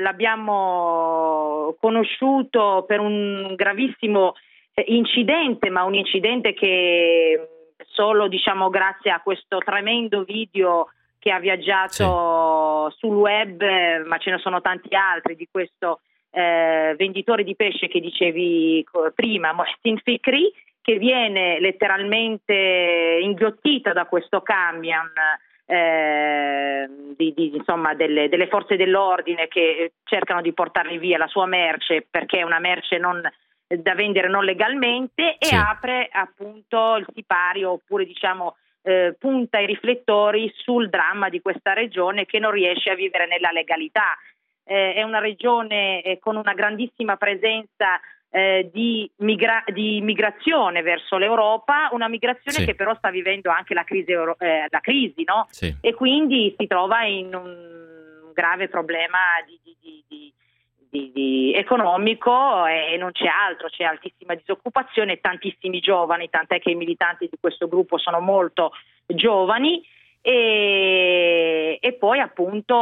Speaker 11: l'abbiamo conosciuto per un gravissimo incidente, ma un incidente che solo, diciamo, grazie a questo tremendo video che ha viaggiato sì. sul web, ma ce ne sono tanti altri, di questo eh, venditore di pesce che dicevi prima, Mohsin Fikri, che viene letteralmente inghiottito da questo camion eh, di, di, insomma delle, delle forze dell'ordine che cercano di portargli via la sua merce, perché è una merce non da vendere non legalmente, e sì. apre appunto il sipario, oppure diciamo eh, punta i riflettori sul dramma di questa regione che non riesce a vivere nella legalità. Eh, è una regione eh, con una grandissima presenza eh, di, migra- di migrazione verso l'Europa, una migrazione sì. che però sta vivendo anche la crisi, euro- eh, la crisi, no? Sì. E quindi si trova in un grave problema di, di, di, di Di, di economico, e non c'è altro, c'è altissima disoccupazione, tantissimi giovani, tant'è che i militanti di questo gruppo sono molto giovani, e, e poi appunto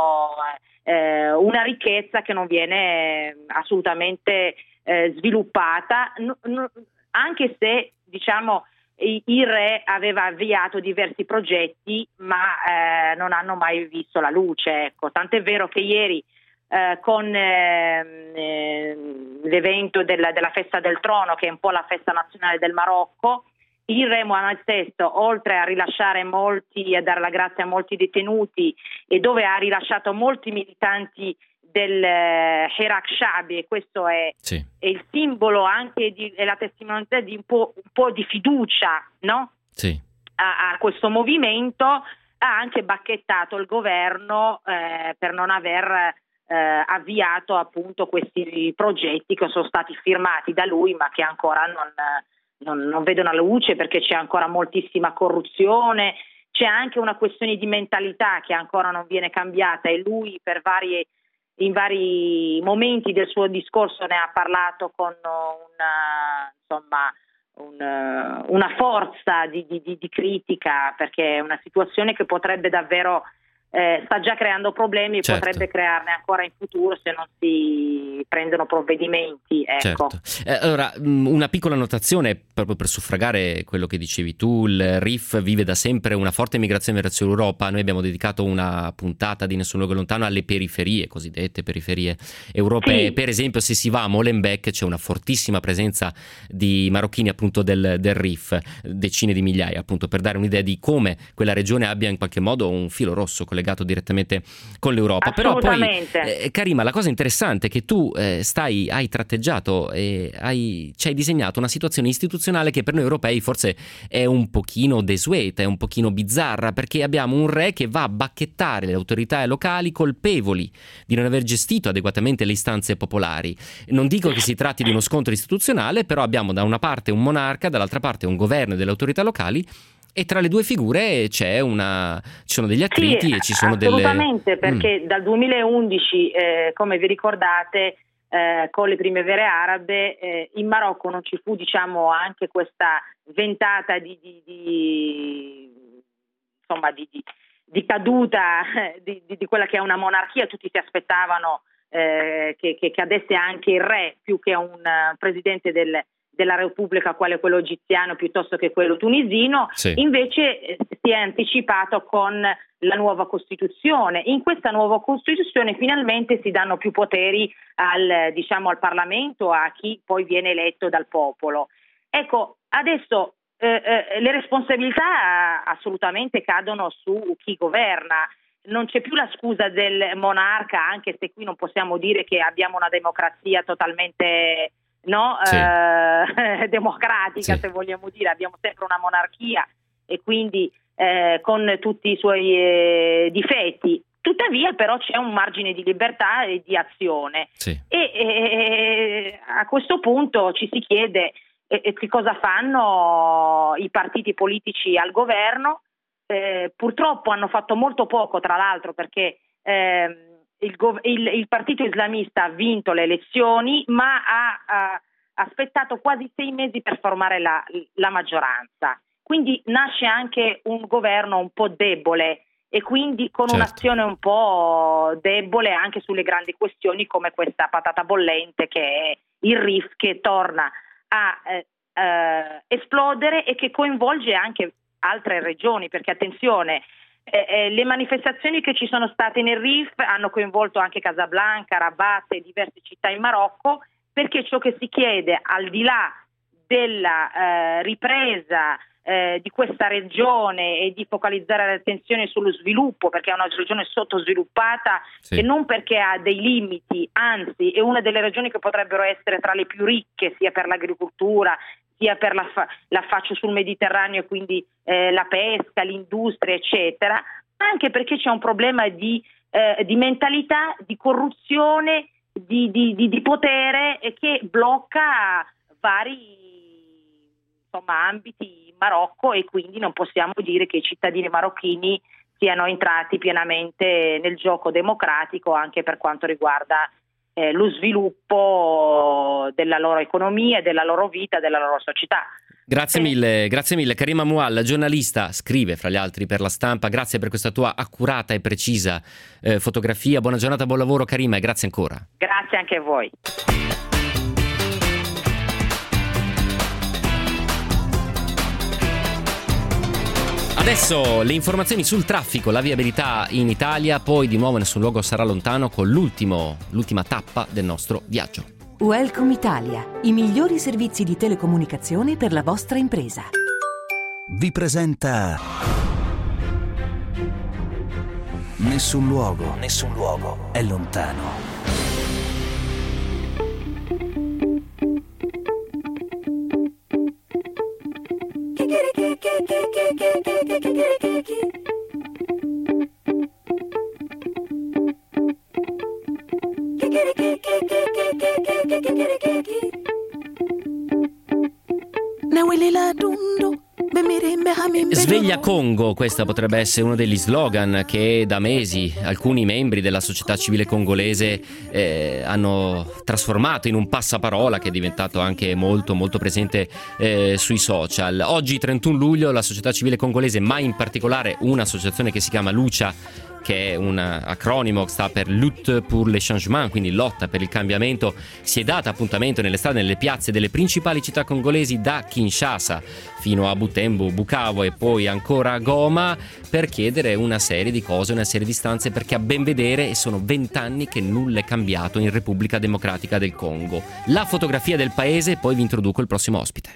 Speaker 11: eh, una ricchezza che non viene assolutamente eh, sviluppata, n- n- anche se diciamo il re aveva avviato diversi progetti, ma eh, non hanno mai visto la luce, ecco. Tant'è vero che ieri Eh, con eh, eh, l'evento della, della festa del trono, che è un po' la festa nazionale del Marocco, il re Mohammed sesto, oltre a rilasciare molti, a dare la grazia a molti detenuti, e dove ha rilasciato molti militanti del eh, Iraq al-Shabi, e questo è, sì. è il simbolo anche di, è la testimonianza di un po', un po' di fiducia, no? Sì. a, a questo movimento, ha anche bacchettato il governo eh, per non aver Eh, avviato appunto questi progetti che sono stati firmati da lui, ma che ancora non, non, non vedono la luce perché c'è ancora moltissima corruzione, c'è anche una questione di mentalità che ancora non viene cambiata e lui per varie, in vari momenti del suo discorso ne ha parlato con una, insomma, un, una forza di, di, di critica, perché è una situazione che potrebbe davvero Eh, sta già creando problemi e
Speaker 1: certo.
Speaker 11: potrebbe crearne ancora in futuro se non si prendono provvedimenti. Ecco.
Speaker 1: Certo. Eh, allora, una piccola notazione proprio per suffragare quello che dicevi tu. Il R I F vive da sempre una forte migrazione verso l'Europa. Noi abbiamo dedicato una puntata di Nessun Luogo Lontano alle periferie, cosiddette periferie europee. Sì. Per esempio, se si va a Molenbeek c'è una fortissima presenza di marocchini appunto del, del R I F, decine di migliaia, appunto, per dare un'idea di come quella regione abbia in qualche modo un filo rosso collegato direttamente con l'Europa. Però poi, eh, Karima, la cosa interessante è che tu eh, stai, hai tratteggiato e hai, ci hai disegnato una situazione istituzionale che per noi europei forse è un pochino desueta, è un pochino bizzarra, perché abbiamo un re che va a bacchettare le autorità locali colpevoli di non aver gestito adeguatamente le istanze popolari. Non dico che si tratti di uno scontro istituzionale, però abbiamo da una parte un monarca, dall'altra parte un governo e delle autorità locali, e tra le due figure c'è una, ci sono degli attriti
Speaker 11: sì,
Speaker 1: e ci sono
Speaker 11: assolutamente,
Speaker 1: delle...
Speaker 11: perché mm. dal duemilaundici, eh, come vi ricordate, eh, con le primavere arabe, eh, in Marocco non ci fu, diciamo, anche questa ventata di, di, di insomma di, di, di caduta di, di, di quella che è una monarchia. Tutti si aspettavano eh, che, che cadesse anche il re più che un uh, presidente del della Repubblica, quale quello egiziano piuttosto che quello tunisino. Sì. Invece eh, si è anticipato con la nuova Costituzione. In questa nuova Costituzione finalmente si danno più poteri al, diciamo, al Parlamento, a chi poi viene eletto dal popolo. Ecco, adesso eh, eh, le responsabilità assolutamente cadono su chi governa. Non c'è più la scusa del monarca, anche se qui non possiamo dire che abbiamo una democrazia totalmente no sì. eh, democratica, sì. se vogliamo dire. Abbiamo sempre una monarchia e quindi eh, con tutti i suoi eh, difetti. Tuttavia però c'è un margine di libertà e di azione. Sì. E, e a questo punto ci si chiede eh, che cosa fanno i partiti politici al governo. Eh, purtroppo hanno fatto molto poco, tra l'altro, perché eh, Il, il, il partito islamista ha vinto le elezioni, ma ha, ha aspettato quasi sei mesi per formare la, la maggioranza. Quindi nasce anche un governo un po' debole e quindi con certo. un'azione un po' debole anche sulle grandi questioni come questa patata bollente che è il R I F, che torna a eh, eh, esplodere e che coinvolge anche altre regioni, perché attenzione, Eh, eh, le manifestazioni che ci sono state nel R I F hanno coinvolto anche Casablanca, Rabat e diverse città in Marocco, perché ciò che si chiede, al di là della eh, ripresa eh, di questa regione e di focalizzare l'attenzione sullo sviluppo, perché è una regione sottosviluppata sì. e non perché ha dei limiti, anzi è una delle regioni che potrebbero essere tra le più ricche sia per l'agricoltura sia per la, l'affaccio sul Mediterraneo, quindi eh, la pesca, l'industria, eccetera, anche perché c'è un problema di, eh, di mentalità, di corruzione, di, di, di, di potere eh, che blocca vari insomma, ambiti in Marocco, e quindi non possiamo dire che i cittadini marocchini siano entrati pienamente nel gioco democratico anche per quanto riguarda Eh, lo sviluppo della loro economia, della loro vita, della loro società.
Speaker 1: Grazie mille, grazie mille. Karima Moual, giornalista, scrive fra gli altri per La Stampa. Grazie per questa tua accurata e precisa eh, fotografia. Buona giornata, buon lavoro Karima, e grazie ancora.
Speaker 11: Grazie anche a voi.
Speaker 1: Adesso le informazioni sul traffico, la viabilità in Italia, poi di nuovo Nessun Luogo sarà lontano con l'ultimo, l'ultima tappa del nostro viaggio.
Speaker 12: Welcome Italia, i migliori servizi di telecomunicazione per la vostra impresa.
Speaker 2: Vi presenta Nessun Luogo, Nessun Luogo è lontano.
Speaker 12: Now
Speaker 1: Sveglia Congo, questo potrebbe essere uno degli slogan che da mesi alcuni membri della società civile congolese eh, hanno trasformato in un passaparola che è diventato anche molto molto presente eh, sui social. Oggi trentuno luglio la società civile congolese, ma in particolare un'associazione che si chiama Lucha, che è un acronimo che sta per Lutte pour le changement, quindi lotta per il cambiamento, si è data appuntamento nelle strade e nelle piazze delle principali città congolesi, da Kinshasa fino a Butembo, Bukavu e poi ancora a Goma, per chiedere una serie di cose, una serie di istanze, perché a ben vedere sono vent'anni che nulla è cambiato in Repubblica Democratica del Congo. La fotografia del paese, poi vi introduco il prossimo ospite.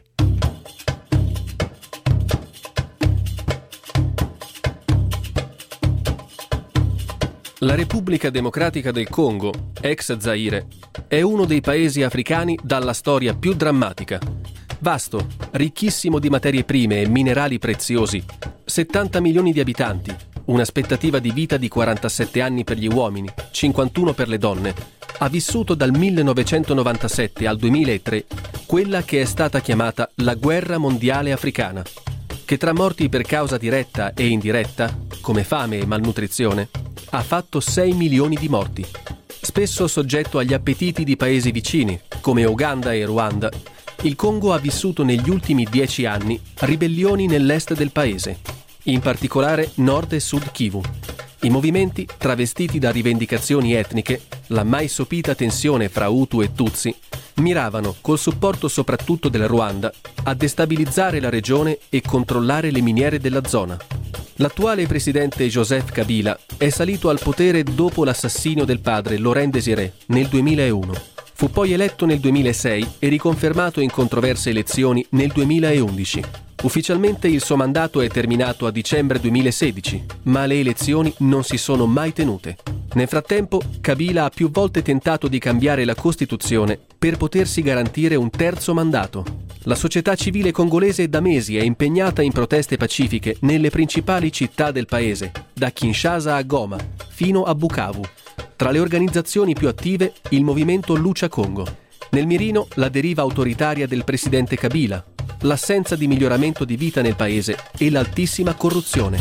Speaker 9: La Repubblica Democratica del Congo, ex Zaire, è uno dei paesi africani dalla storia più drammatica. Vasto, ricchissimo di materie prime e minerali preziosi, settanta milioni di abitanti, un'aspettativa di vita di quarantasette anni per gli uomini, cinquantuno per le donne, ha vissuto dal millenovecentonovantasette al duemilatré quella che è stata chiamata la guerra mondiale africana, che tra morti per causa diretta e indiretta, come fame e malnutrizione, ha fatto sei milioni di morti. Spesso soggetto agli appetiti di paesi vicini, come Uganda e Ruanda, il Congo ha vissuto negli ultimi dieci anni ribellioni nell'est del paese, in particolare nord e sud Kivu. I movimenti, travestiti da rivendicazioni etniche, la mai sopita tensione fra Hutu e Tutsi, miravano, col supporto soprattutto del Ruanda, a destabilizzare la regione e controllare le miniere della zona. L'attuale presidente Joseph Kabila è salito al potere dopo l'assassinio del padre Laurent Désiré nel duemilauno. Fu poi eletto nel duemilasei e riconfermato in controverse elezioni nel duemilaundici. Ufficialmente il suo mandato è terminato a dicembre duemilasedici, ma le elezioni non si sono mai tenute. Nel frattempo, Kabila ha più volte tentato di cambiare la Costituzione per potersi garantire un terzo mandato. La società civile congolese da mesi è impegnata in proteste pacifiche nelle principali città del paese, da Kinshasa a Goma, fino a Bukavu. Tra le organizzazioni più attive, il movimento Lucha Congo. Nel mirino, la deriva autoritaria del presidente Kabila, l'assenza di miglioramento di vita nel paese e l'altissima corruzione.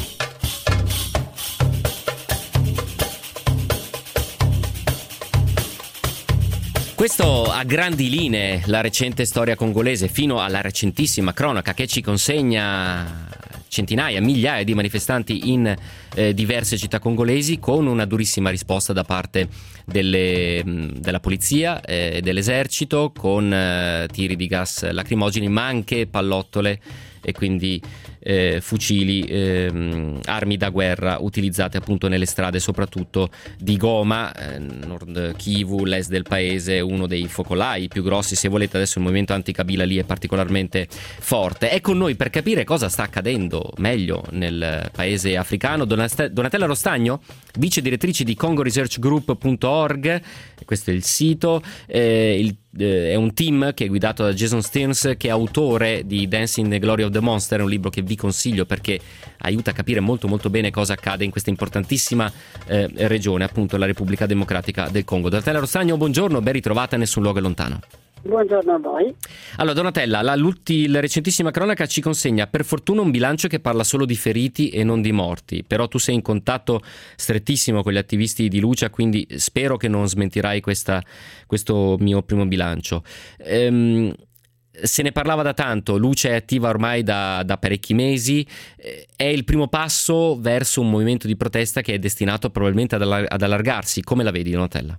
Speaker 1: Questo a grandi linee la recente storia congolese, fino alla recentissima cronaca che ci consegna centinaia, migliaia di manifestanti in eh, diverse città congolesi, con una durissima risposta da parte delle, della polizia e eh, dell'esercito, con eh, tiri di gas lacrimogeni, ma anche pallottole e quindi eh, fucili, eh, armi da guerra utilizzate appunto nelle strade soprattutto di Goma, eh, Nord Kivu, l'est del paese, uno dei focolai più grossi, se volete. Adesso il movimento anti-Kabila lì è particolarmente forte. È con noi per capire cosa sta accadendo meglio nel paese africano Donatella Rostagno, vice direttrice di congo research group punto org, questo è il sito. eh, il è un team che è guidato da Jason Stearns, che è autore di Dancing the Glory of the Monster, un libro che vi consiglio perché aiuta a capire molto molto bene cosa accade in questa importantissima eh, regione, appunto la Repubblica Democratica del Congo. Donatella Rostagno, buongiorno, ben ritrovata, Nessun luogo è lontano.
Speaker 13: Buongiorno a voi.
Speaker 1: Allora Donatella, la, la recentissima cronaca ci consegna per fortuna un bilancio che parla solo di feriti e non di morti, però tu sei in contatto strettissimo con gli attivisti di Lucha, quindi spero che non smentirai questa, questo mio primo bilancio. Ehm, se ne parlava da tanto, Lucha è attiva ormai da, da parecchi mesi, è il primo passo verso un movimento di protesta che è destinato probabilmente ad, allar- ad allargarsi. Come la vedi, Donatella?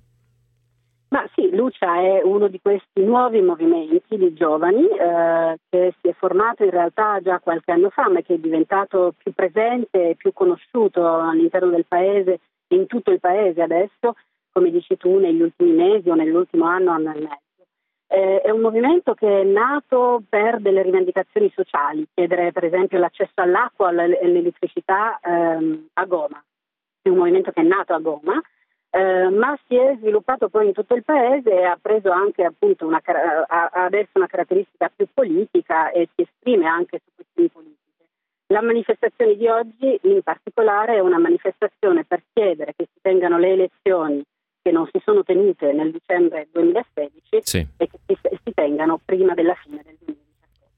Speaker 13: Ma sì, Lucha è uno di questi nuovi movimenti di giovani eh, che si è formato in realtà già qualche anno fa, ma che è diventato più presente e più conosciuto all'interno del paese, in tutto il paese adesso, come dici tu, negli ultimi mesi o nell'ultimo anno, anno e mezzo. Eh, è un movimento che è nato per delle rivendicazioni sociali, chiedere per esempio l'accesso all'acqua e all'elettricità ehm, a Goma. È un movimento che è nato a Goma, Uh, ma si è sviluppato poi in tutto il paese e ha preso anche appunto una, ha adesso una caratteristica più politica e si esprime anche su questioni politiche. La manifestazione di oggi in particolare è una manifestazione per chiedere che si tengano le elezioni che non si sono tenute nel dicembre duemilasedici, sì, e che si, si tengano prima della fine del duemiladiciassette.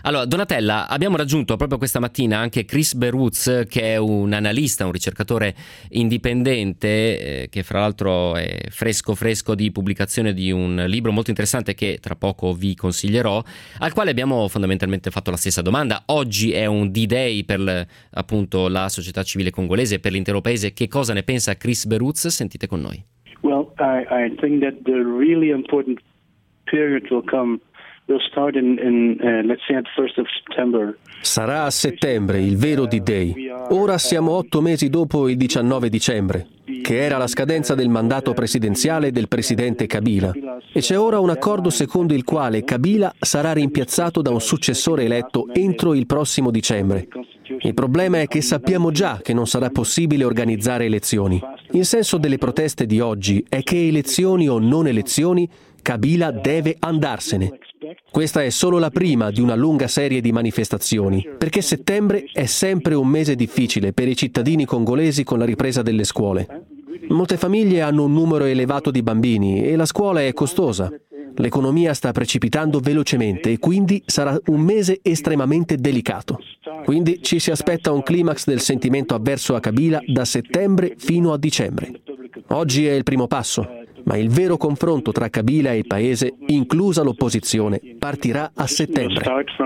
Speaker 1: Allora, Donatella, abbiamo raggiunto proprio questa mattina anche Chris Beruz, che è un analista, un ricercatore indipendente, eh, che fra l'altro è fresco fresco di pubblicazione di un libro molto interessante che tra poco vi consiglierò, al quale abbiamo fondamentalmente fatto la stessa domanda. Oggi è un D-Day per appunto la società civile congolese, per l'intero paese. Che cosa ne pensa Chris Beruz? Sentite con noi.
Speaker 14: Well, I, I think that the really important period will come. We'll start in, in uh, let's say at first of September.
Speaker 9: Sarà a settembre il vero D-Day. Ora siamo otto mesi dopo il diciannove dicembre, che era la scadenza del mandato presidenziale del presidente Kabila, e c'è ora un accordo secondo il quale Kabila sarà rimpiazzato da un successore eletto entro il prossimo dicembre. Il problema è che sappiamo già che non sarà possibile organizzare elezioni. Il senso delle proteste di oggi è che elezioni o non elezioni, Kabila deve andarsene. Questa è solo la prima di una lunga serie di manifestazioni, perché settembre è sempre un mese difficile per i cittadini congolesi con la ripresa delle scuole. Molte famiglie hanno un numero elevato di bambini e la scuola è costosa. L'economia sta precipitando velocemente e quindi sarà un mese estremamente delicato. Quindi ci si aspetta un climax del sentimento avverso a Kabila da settembre fino a dicembre. Oggi è il primo passo, ma il vero confronto tra Kabila e il paese, inclusa l'opposizione, partirà a settembre.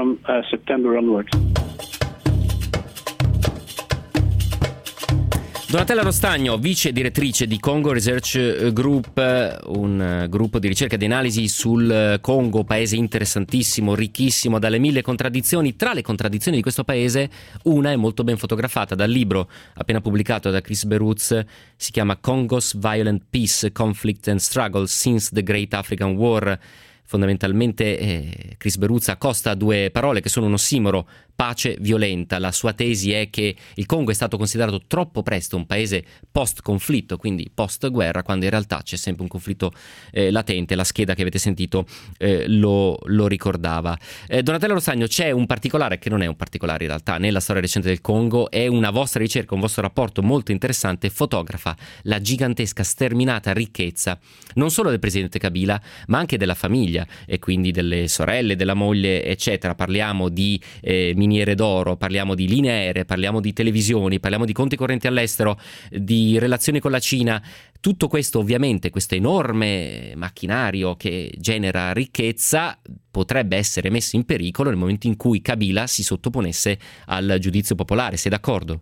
Speaker 1: Donatella Rostagno, vice direttrice di Congo Research Group, un gruppo di ricerca e di analisi sul Congo, paese interessantissimo, ricchissimo dalle mille contraddizioni. Tra le contraddizioni di questo paese, una è molto ben fotografata dal libro appena pubblicato da Chris Beruz, si chiama Congo's Violent Peace, Conflict and Struggle Since the Great African War. Fondamentalmente eh, Chris Beruz accosta due parole che sono un ossimoro: pace violenta. La sua tesi è che il Congo è stato considerato troppo presto un paese post-conflitto, quindi post-guerra, quando in realtà c'è sempre un conflitto eh, latente. La scheda che avete sentito eh, lo, lo ricordava. Eh, Donatella Rostagno, c'è un particolare che non è un particolare in realtà nella storia recente del Congo, è una vostra ricerca, un vostro rapporto molto interessante, fotografa la gigantesca sterminata ricchezza non solo del presidente Kabila ma anche della famiglia e quindi delle sorelle, della moglie, eccetera. Parliamo di eh, miniere d'oro, parliamo di linee aeree, parliamo di televisioni, parliamo di conti correnti all'estero, di relazioni con la Cina. Tutto questo, ovviamente, questo enorme macchinario che genera ricchezza potrebbe essere messo in pericolo nel momento in cui Kabila si sottoponesse al giudizio popolare. Sei d'accordo?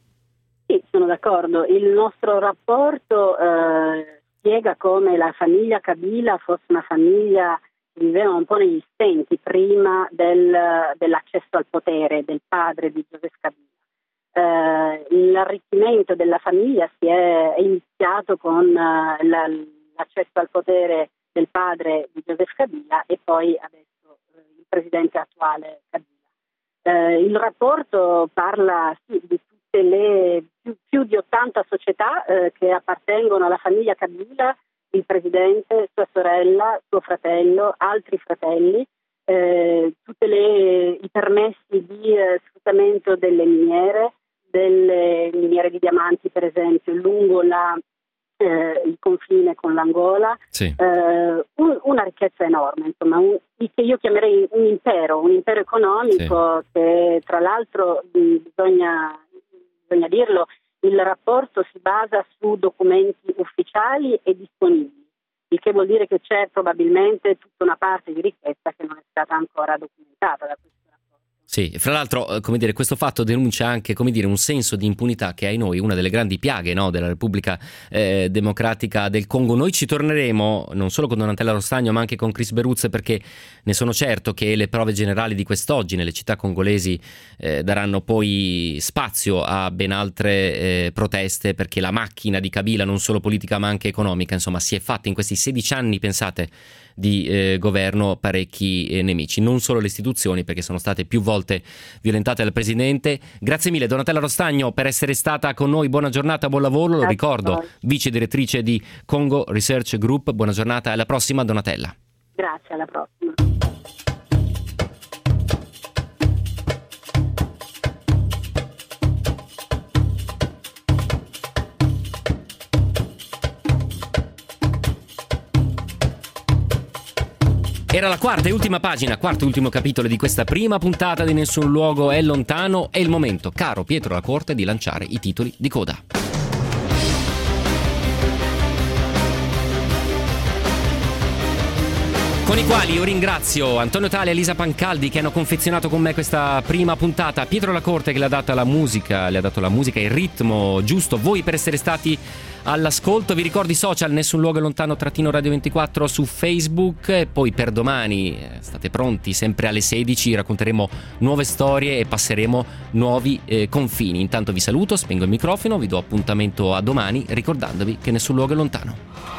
Speaker 13: Sì, sono d'accordo. Il nostro rapporto eh, spiega come la famiglia Kabila fosse una famiglia che viveva un po' negli stenti prima del, dell'accesso al potere del padre di Joseph Kabila. Eh, l'arricchimento della famiglia si è, è iniziato con eh, la, l'accesso al potere del padre di Joseph Kabila e poi adesso eh, il presidente attuale Kabila. Eh, il rapporto parla sì, di tutte le più, più di ottanta società eh, che appartengono alla famiglia Kabila, il presidente, sua sorella, suo fratello, altri fratelli, eh, tutti i permessi di eh, sfruttamento delle miniere, delle miniere di diamanti per esempio lungo la, eh, il confine con l'Angola, sì. eh, un, una ricchezza enorme, insomma, un, che io chiamerei un impero, un impero economico, sì. Che tra l'altro bisogna, bisogna dirlo, il rapporto si basa su documenti ufficiali e disponibili, il che vuol dire che c'è probabilmente tutta una parte di ricchezza che non è stata ancora documentata da questo.
Speaker 1: Sì, fra l'altro, come dire, questo fatto denuncia anche, come dire, un senso di impunità che è noi una delle grandi piaghe, no, della Repubblica eh, Democratica del Congo. Noi ci torneremo non solo con Donatella Rostagno ma anche con Chris Beruz, perché ne sono certo che le prove generali di quest'oggi nelle città congolesi eh, daranno poi spazio a ben altre eh, proteste, perché la macchina di Kabila, non solo politica ma anche economica, insomma, si è fatta in questi sedici anni, pensate, di eh, governo parecchi eh, nemici, non solo le istituzioni, perché sono state più volte violentate dal presidente. Grazie mille Donatella Rostagno per essere stata con noi, buona giornata, buon lavoro, lo ricordo, vice direttrice di Congo Research Group. Buona giornata e alla prossima Donatella.
Speaker 13: Grazie, alla prossima.
Speaker 1: E Era la quarta e ultima pagina, quarto e ultimo capitolo di questa prima puntata di Nessun Luogo è Lontano. È il momento, caro Pietro La Corte, di lanciare i titoli di coda. Con i quali io ringrazio Antonio Tali e Elisa Pancaldi che hanno confezionato con me questa prima puntata, Pietro La Corte che le ha dato la musica, le ha dato la musica, il ritmo giusto, voi per essere stati all'ascolto. Vi ricordo i social, Nessun Luogo è Lontano trattino Radio ventiquattro su Facebook, e poi per domani state pronti, sempre alle sedici racconteremo nuove storie e passeremo nuovi eh, confini. Intanto vi saluto, spengo il microfono, vi do appuntamento a domani ricordandovi che Nessun Luogo è Lontano.